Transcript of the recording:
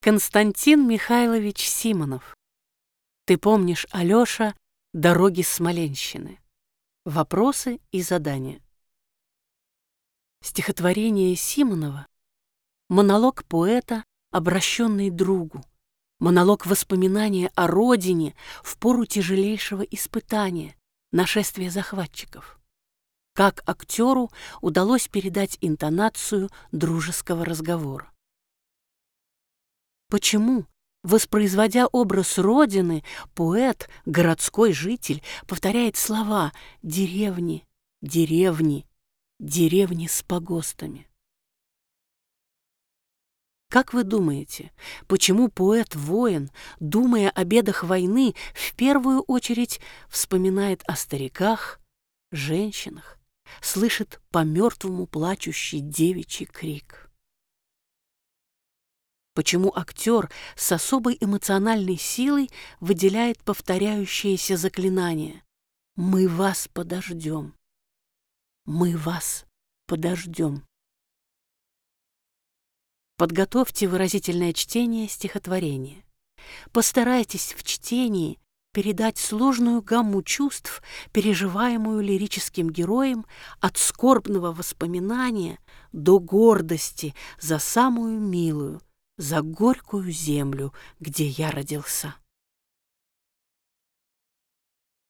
Константин Михайлович Симонов. Ты помнишь, Алёша, дороги Смоленщины? Вопросы и задания. Стихотворение Симонова — монолог поэта, обращенный другу, монолог воспоминания о родине в пору тяжелейшего испытания, нашествия захватчиков. Как актеру удалось передать интонацию дружеского разговора? Почему, воспроизводя образ родины, поэт, городской житель, повторяет слова «деревни, деревни, деревни с погостами»? Как вы думаете, почему поэт-воин, думая о бедах войны, в первую очередь вспоминает о стариках, женщинах, слышит по-мертвому плачущий девичий крик? Почему актер с особой эмоциональной силой выделяет повторяющееся заклинание «Мы вас подождем, мы вас подождем»? Подготовьте выразительное чтение стихотворения. Постарайтесь в чтении передать сложную гамму чувств, переживаемую лирическим героем, от скорбного воспоминания до гордости за самую милую, за горькую землю, где я родился.